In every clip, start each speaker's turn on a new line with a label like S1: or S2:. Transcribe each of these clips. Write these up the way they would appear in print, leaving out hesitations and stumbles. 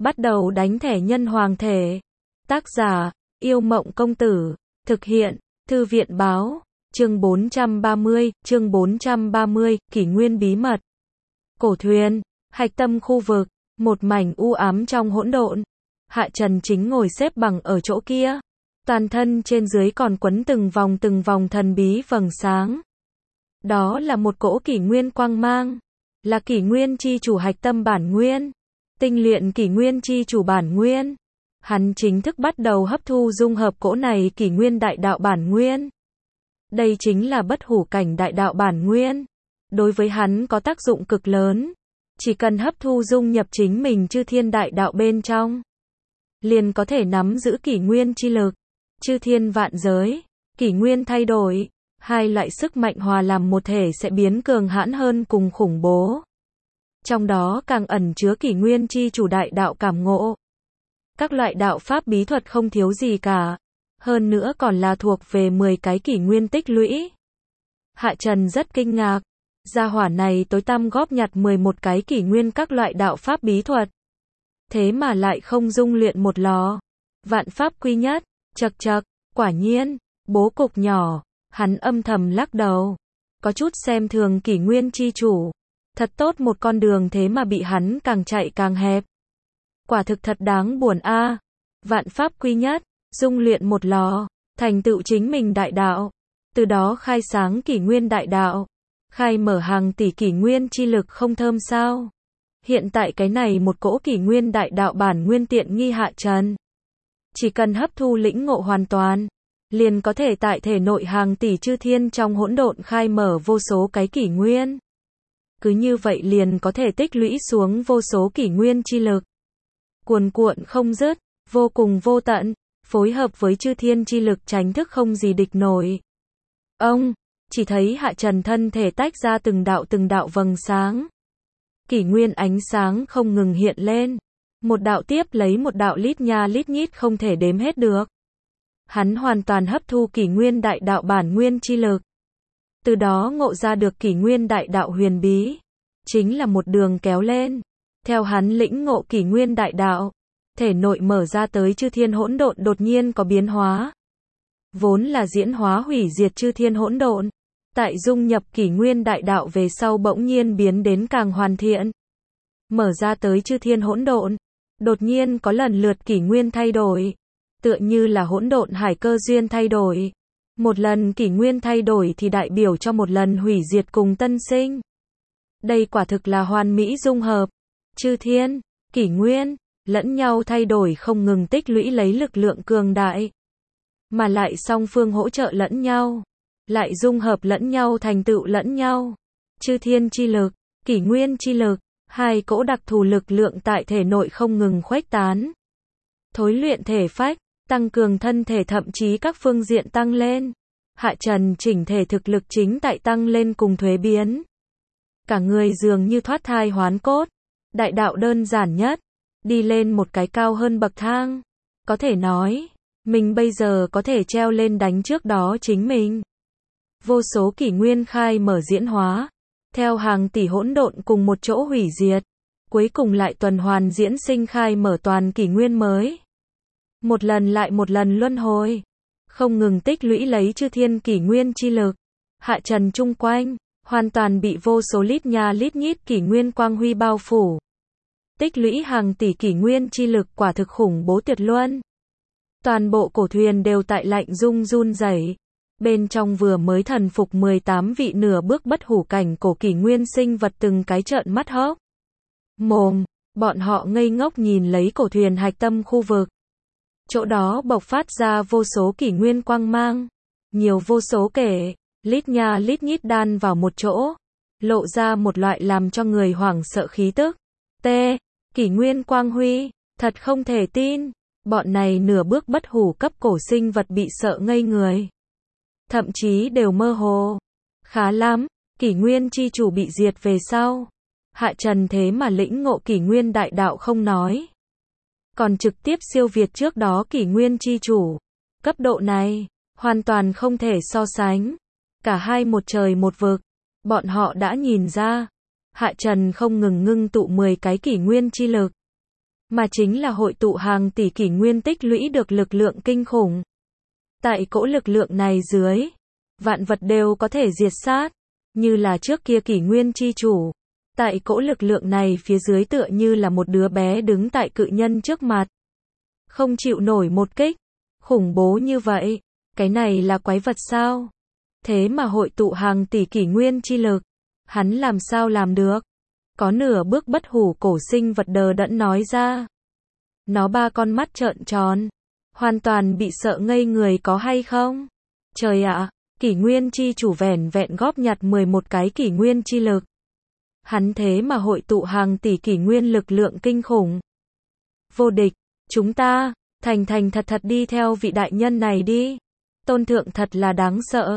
S1: Bắt đầu đánh thẻ nhân hoàng thể. Tác giả, Yêu Mộng Công Tử. Thực hiện, Thư viện Báo. Chương 430, Kỷ Nguyên bí mật. Cổ thuyền, hạch tâm khu vực, một mảnh u ám trong hỗn độn. Hạ Trần chính ngồi xếp bằng ở chỗ kia. Toàn thân trên dưới còn quấn từng vòng thần bí vầng sáng. Đó là một cỗ kỷ nguyên quang mang. Là kỷ nguyên chi chủ hạch tâm bản nguyên. Tinh luyện kỷ nguyên chi chủ bản nguyên. Hắn chính thức bắt đầu hấp thu dung hợp cỗ này kỷ nguyên đại đạo bản nguyên. Đây chính là bất hủ cảnh đại đạo bản nguyên. Đối với hắn có tác dụng cực lớn. Chỉ cần hấp thu dung nhập chính mình chư thiên đại đạo bên trong, liền có thể nắm giữ kỷ nguyên chi lực. Chư thiên vạn giới, kỷ nguyên thay đổi, hai loại sức mạnh hòa làm một thể sẽ biến cường hãn hơn cùng khủng bố. Trong đó càng ẩn chứa kỷ nguyên chi chủ đại đạo cảm ngộ. Các loại đạo pháp bí thuật không thiếu gì cả. Hơn nữa còn là thuộc về 10 cái kỷ nguyên tích lũy. Hạ Trần rất kinh ngạc. Gia hỏa này tối tăm góp nhặt 11 cái kỷ nguyên các loại đạo pháp bí thuật. Thế mà lại không dung luyện một lò. Vạn pháp quy nhất, chậc chậc, quả nhiên, bố cục nhỏ, hắn âm thầm lắc đầu. Có chút xem thường kỷ nguyên chi chủ. Thật tốt một con đường thế mà bị hắn càng chạy càng hẹp. Quả thực thật đáng buồn a. Vạn pháp quy nhất, dung luyện một lò, thành tựu chính mình đại đạo. Từ đó khai sáng kỷ nguyên đại đạo. Khai mở hàng tỷ kỷ nguyên chi lực không thơm sao? Hiện tại cái này một cỗ kỷ nguyên đại đạo bản nguyên tiện nghi Hạ Trần. Chỉ cần hấp thu lĩnh ngộ hoàn toàn, liền có thể tại thể nội hàng tỷ chư thiên trong hỗn độn khai mở vô số cái kỷ nguyên. Cứ như vậy liền có thể tích lũy xuống vô số kỷ nguyên chi lực. Cuồn cuộn không dứt, vô cùng vô tận, phối hợp với chư thiên chi lực tránh thức không gì địch nổi. Ông chỉ thấy Hạ Trần thân thể tách ra từng đạo vầng sáng. Kỷ nguyên ánh sáng không ngừng hiện lên. Một đạo tiếp lấy một đạo lít nha lít nhít không thể đếm hết được. Hắn hoàn toàn hấp thu kỷ nguyên đại đạo bản nguyên chi lực. Từ đó ngộ ra được kỷ nguyên đại đạo huyền bí. Chính là một đường kéo lên. Theo hắn lĩnh ngộ kỷ nguyên đại đạo, thể nội mở ra tới chư thiên hỗn độn đột nhiên có biến hóa. Vốn là diễn hóa hủy diệt chư thiên hỗn độn. Tại dung nhập kỷ nguyên đại đạo về sau bỗng nhiên biến đến càng hoàn thiện. Mở ra tới chư thiên hỗn độn, đột nhiên có lần lượt kỷ nguyên thay đổi. Tựa như là hỗn độn hải cơ duyên thay đổi. Một lần kỷ nguyên thay đổi thì đại biểu cho một lần hủy diệt cùng tân sinh. Đây quả thực là hoàn mỹ dung hợp. Chư thiên, kỷ nguyên, lẫn nhau thay đổi không ngừng tích lũy lấy lực lượng cường đại. Mà lại song phương hỗ trợ lẫn nhau. Lại dung hợp lẫn nhau thành tựu lẫn nhau. Chư thiên chi lực, kỷ nguyên chi lực, hai cỗ đặc thù lực lượng tại thể nội không ngừng khuếch tán. Thối luyện thể phách, tăng cường thân thể thậm chí các phương diện tăng lên. Hạ Trần chỉnh thể thực lực chính tại tăng lên cùng thuế biến. Cả người dường như thoát thai hoán cốt. Đại đạo đơn giản nhất, đi lên một cái cao hơn bậc thang. Có thể nói, mình bây giờ có thể treo lên đánh trước đó chính mình. Vô số kỷ nguyên khai mở diễn hóa, theo hàng tỷ hỗn độn cùng một chỗ hủy diệt, cuối cùng lại tuần hoàn diễn sinh khai mở toàn kỷ nguyên mới. Một lần lại một lần luân hồi, không ngừng tích lũy lấy chư thiên kỷ nguyên chi lực. Hạ Trần chung quanh, hoàn toàn bị vô số lít nha lít nhít kỷ nguyên quang huy bao phủ. Tích lũy hàng tỷ kỷ nguyên chi lực quả thực khủng bố tuyệt luân. Toàn bộ cổ thuyền đều tại lạnh rung run rẩy. Bên trong vừa mới thần phục 18 vị nửa bước bất hủ cảnh cổ kỷ nguyên sinh vật từng cái trợn mắt hốc mồm, bọn họ ngây ngốc nhìn lấy cổ thuyền hạch tâm khu vực. Chỗ đó bộc phát ra vô số kỷ nguyên quang mang, nhiều vô số kể, lít nha lít nhít đan vào một chỗ, lộ ra một loại làm cho người hoảng sợ khí tức. Kỷ nguyên quang huy, thật không thể tin, bọn này nửa bước bất hủ cấp cổ sinh vật bị sợ ngây người. Thậm chí đều mơ hồ. Khá lắm, kỷ nguyên chi chủ bị diệt về sau. Hạ Trần thế mà lĩnh ngộ kỷ nguyên đại đạo không nói. Còn trực tiếp siêu việt trước đó kỷ nguyên chi chủ. Cấp độ này, hoàn toàn không thể so sánh. Cả hai một trời một vực. Bọn họ đã nhìn ra. Hạ Trần không ngừng ngưng tụ 10 cái kỷ nguyên chi lực. mà chính là hội tụ hàng tỷ kỷ nguyên tích lũy được lực lượng kinh khủng. Tại cỗ lực lượng này dưới, vạn vật đều có thể diệt sát, như là trước kia kỷ nguyên chi chủ. Tại cỗ lực lượng này phía dưới tựa như là một đứa bé đứng tại cự nhân trước mặt. Không chịu nổi một kích, khủng bố như vậy, cái này là quái vật sao? Thế mà hội tụ hàng tỷ kỷ nguyên chi lực, hắn làm sao làm được? Có nửa bước bất hủ cổ sinh vật đờ đẫn nói ra. Nó ba con mắt trợn tròn, hoàn toàn bị sợ ngây người có hay không? Trời ạ, kỷ nguyên chi chủ vẻn vẹn góp nhặt 11 cái kỷ nguyên chi lực. Hắn thế mà hội tụ hàng tỷ kỷ nguyên lực lượng kinh khủng. Vô địch, chúng ta, thành thật thật đi theo vị đại nhân này đi. Tôn thượng thật là đáng sợ.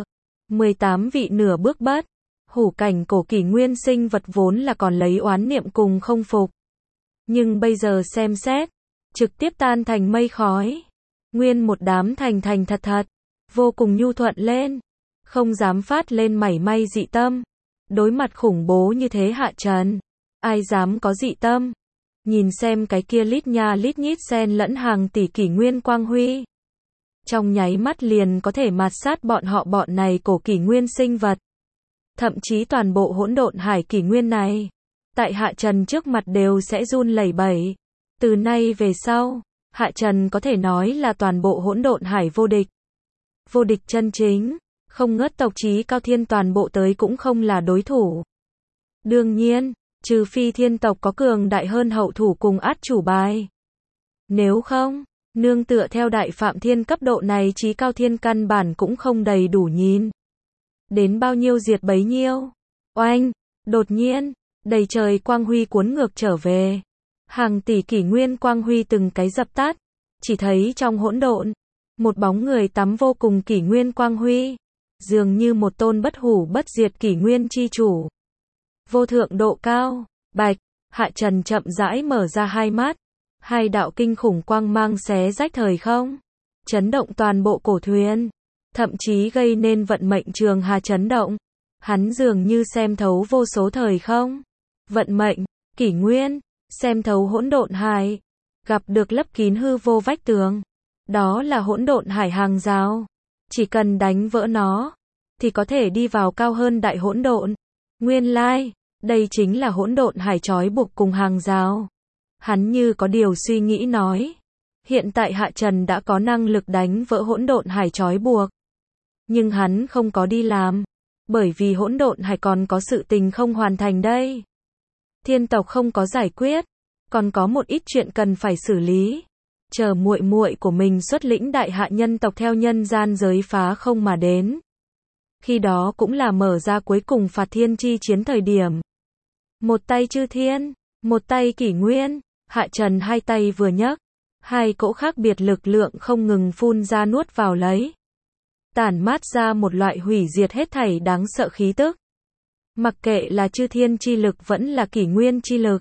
S1: 18 vị nửa bước bất hủ cảnh cổ kỷ nguyên sinh vật vốn là còn lấy oán niệm cùng không phục. Nhưng bây giờ xem xét, trực tiếp tan thành mây khói. Nguyên một đám thành thật, vô cùng nhu thuận lên, không dám phát lên mảy may dị tâm. Đối mặt khủng bố như thế Hạ Trần, ai dám có dị tâm? Nhìn xem cái kia lít nha lít nhít xen lẫn hàng tỷ kỷ nguyên quang huy. Trong nháy mắt liền có thể mạt sát bọn này cổ kỷ nguyên sinh vật. Thậm chí toàn bộ hỗn độn hải kỷ nguyên này, tại Hạ Trần trước mặt đều sẽ run lẩy bẩy. Từ nay về sau, Hạ Trần có thể nói là toàn bộ hỗn độn hải vô địch. Vô địch chân chính, không ngớt tộc chí cao thiên toàn bộ tới cũng không là đối thủ. Đương nhiên, trừ phi thiên tộc có cường đại hơn hậu thủ cùng át chủ bài. Nếu không, nương tựa theo đại phạm thiên cấp độ này chí cao thiên căn bản cũng không đầy đủ nhìn. Đến bao nhiêu diệt bấy nhiêu. Oanh, đột nhiên, đầy trời quang huy cuốn ngược trở về. Hàng tỷ kỷ nguyên quang huy từng cái dập tắt, chỉ thấy trong hỗn độn, một bóng người tắm vô cùng kỷ nguyên quang huy, dường như một tôn bất hủ bất diệt kỷ nguyên chi chủ. Vô thượng độ cao, bạch, Hạ Trần chậm rãi mở ra hai mắt, hai đạo kinh khủng quang mang xé rách thời không, chấn động toàn bộ cổ thuyền, thậm chí gây nên vận mệnh trường hà chấn động. Hắn dường như xem thấu vô số thời không, vận mệnh, kỷ nguyên, xem thấu hỗn độn hải, gặp được lấp kín hư vô vách tường. Đó là hỗn độn hải hàng rào. Chỉ cần đánh vỡ nó, thì có thể đi vào cao hơn đại hỗn độn. Nguyên lai, đây chính là hỗn độn hải trói buộc cùng hàng rào. Hắn như có điều suy nghĩ nói. Hiện tại Hạ Trần đã có năng lực đánh vỡ hỗn độn hải trói buộc. Nhưng hắn không có đi làm. Bởi vì hỗn độn hải còn có sự tình không hoàn thành đây. Thiên tộc không có giải quyết. Còn có một ít chuyện cần phải xử lý. Chờ muội muội của mình xuất lĩnh đại hạ nhân tộc theo nhân gian giới phá không mà đến. Khi đó cũng là mở ra cuối cùng phạt thiên chi chiến thời điểm. Một tay chư thiên, một tay kỷ nguyên, Hạ Trần hai tay vừa nhấc, hai cỗ khác biệt lực lượng không ngừng phun ra nuốt vào lấy. Tản mát ra một loại hủy diệt hết thảy đáng sợ khí tức. Mặc kệ là chư thiên chi lực vẫn là kỷ nguyên chi lực,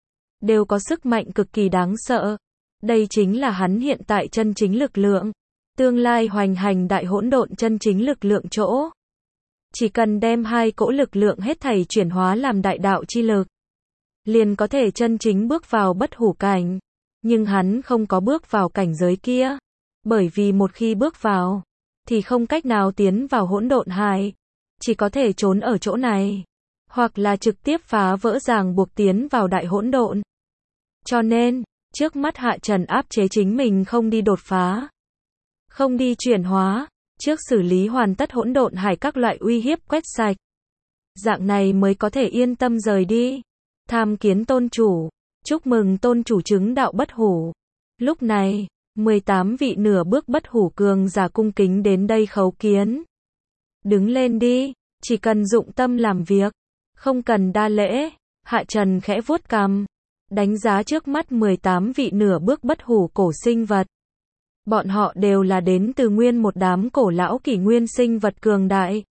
S1: đều có sức mạnh cực kỳ đáng sợ. Đây chính là hắn hiện tại chân chính lực lượng. Tương lai hoành hành đại hỗn độn chân chính lực lượng chỗ. Chỉ cần đem hai cỗ lực lượng hết thảy chuyển hóa làm đại đạo chi lực, liền có thể chân chính bước vào bất hủ cảnh. Nhưng hắn không có bước vào cảnh giới kia. Bởi vì một khi bước vào, thì không cách nào tiến vào hỗn độn hải. Chỉ có thể trốn ở chỗ này. Hoặc là trực tiếp phá vỡ ràng buộc tiến vào đại hỗn độn. Cho nên, trước mắt Hạ Trần áp chế chính mình không đi đột phá, không đi chuyển hóa, trước xử lý hoàn tất hỗn độn hải các loại uy hiếp quét sạch. Dạng này mới có thể yên tâm rời đi. Tham kiến tôn chủ, chúc mừng tôn chủ chứng đạo bất hủ. Lúc này, 18 vị nửa bước bất hủ cường giả cung kính đến đây khấu kiến. Đứng lên đi, chỉ cần dụng tâm làm việc, không cần đa lễ. Hạ Trần khẽ vuốt cằm, đánh giá trước mắt 18 vị nửa bước bất hủ cổ sinh vật. Bọn họ đều là đến từ nguyên một đám cổ lão kỷ nguyên sinh vật cường đại.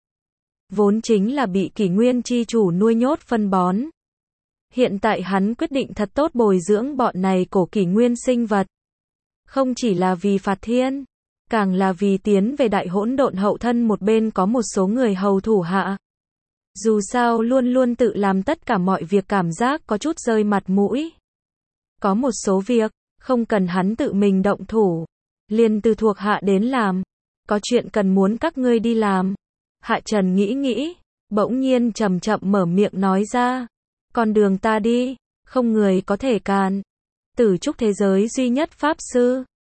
S1: Vốn chính là bị kỷ nguyên chi chủ nuôi nhốt phân bón. Hiện tại hắn quyết định thật tốt bồi dưỡng bọn này cổ kỷ nguyên sinh vật. Không chỉ là vì phạt thiên, càng là vì tiến về đại hỗn độn hậu thân một bên có một số người hầu thủ hạ. Dù sao luôn luôn tự làm tất cả mọi việc cảm giác có chút rơi mặt mũi. Có một số việc, không cần hắn tự mình động thủ. Liền từ thuộc hạ đến làm. Có chuyện cần muốn các ngươi đi làm. Hạ Trần nghĩ, bỗng nhiên chậm chậm mở miệng nói ra. Con đường ta đi, không người có thể cản. Tử trúc thế giới duy nhất pháp sư.